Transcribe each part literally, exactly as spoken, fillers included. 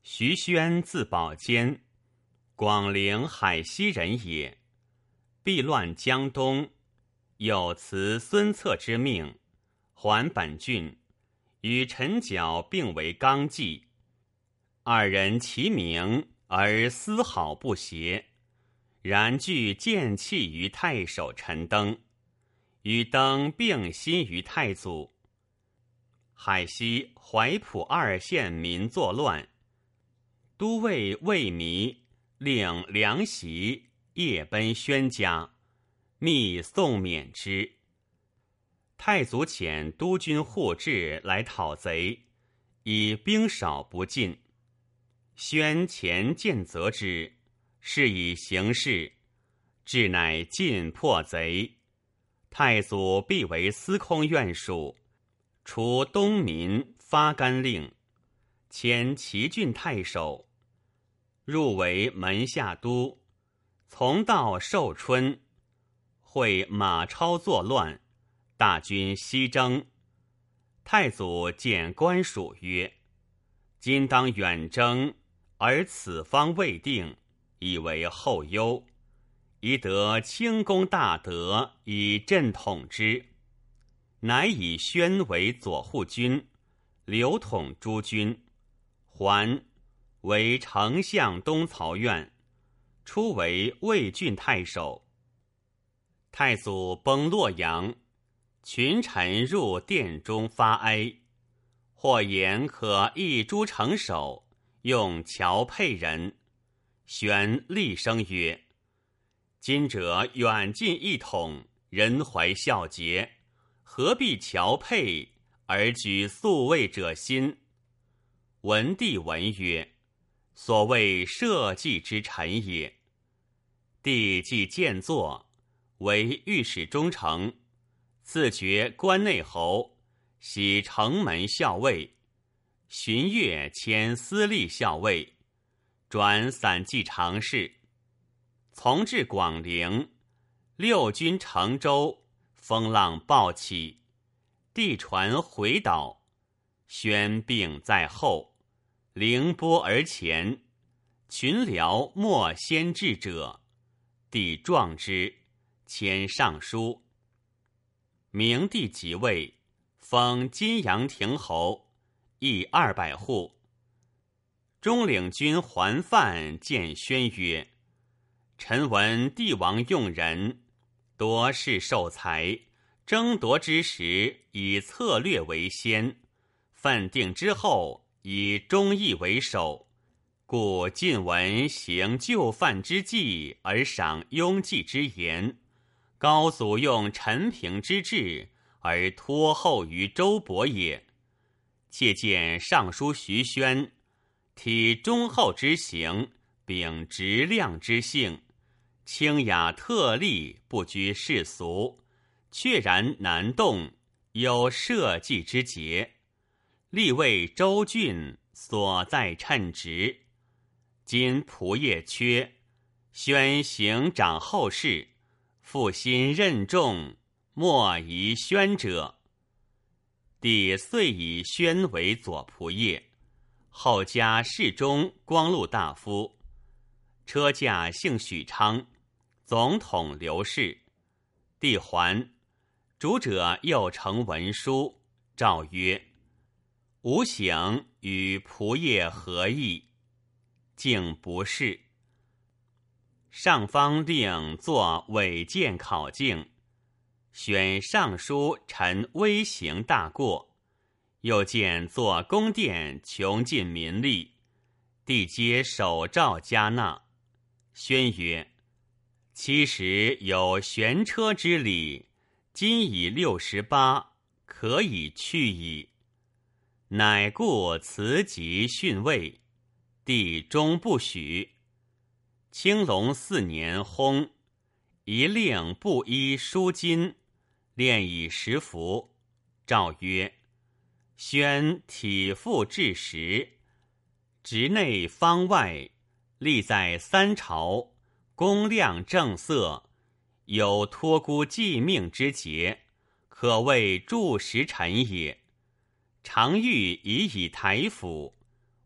徐宣字宝坚，广陵海西人也。避乱江东，有辞孙策之命，还本郡，与陈角并为纲纪。二人齐名，而丝毫不协，然俱见弃于太守陈登，与登并心于太祖。海西、淮浦二县民作乱，都尉魏弥令梁袭夜奔宣家，密送免之。太祖遣督军护至来讨贼，以兵少不进。宣前见责之，是以行事，至乃尽破贼。太祖必为司空院属，除东民发干令，迁齐郡太守，入为门下都。从到寿春，会马超作乱，大军西征。太祖见官属曰：今当远征，而此方未定，以为后忧，宜得轻功大德以镇统之。乃以宣为左护军，刘统诸军，还为丞相东曹院，初为魏郡太守。太祖崩洛阳，群臣入殿中发哀，或言可议诸城守，用乔沛人。宣厉声曰：今者远近一统，人怀孝节，何必乔沛而举宿卫者心？文帝闻曰：所谓社稷之臣也。帝既见作，为御史中丞，赐爵关内侯，徙城门校尉，荀悦迁司隶校尉，转散骑常侍。从至广陵，六军乘舟，风浪暴起，帝船回岛，宣病在后，凌波而前，群僚莫先至者，帝壮之，迁尚书。明帝即位，封金阳亭侯，邑二百户。中领军桓范见宣曰：臣闻帝王用人，多是受财，争夺之时以策略为先，分定之后以忠义为首，故晋闻行就范之计而赏庸计之言，高祖用陈平之治而托后于周勃也。切见尚书徐宣，体忠厚之行，秉直量之性，清雅特立，不拘世俗，确然难动，有社稷之节，立为州郡，所在称职。今仆业缺，宣行长后事，负心任重，莫宜宣者。帝遂以宣为左仆射，后加侍中、光禄大夫，车驾姓许昌，总统刘氏。帝还，主者又呈文书，诏曰：吾省与仆射何异？竟不是。上方令作违谏考径，选尚书陈微行大过，又见作宫殿穷尽民力，帝皆手诏加纳。宣曰：七十有悬车之礼，今已六十八，可以去矣。乃故辞疾训位，帝终不许。青龙四年薨，一令布衣书金，炼以十服。诏曰：宣体肤至实，直内方外，立在三朝，公亮正色，有托孤继命之节，可谓柱石臣也。常欲以以台府，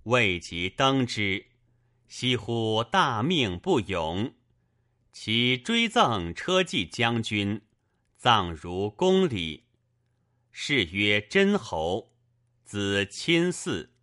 未及登之，惜乎大命不永。其追赠车骑将军，葬如公里。谥曰真侯，子亲嗣。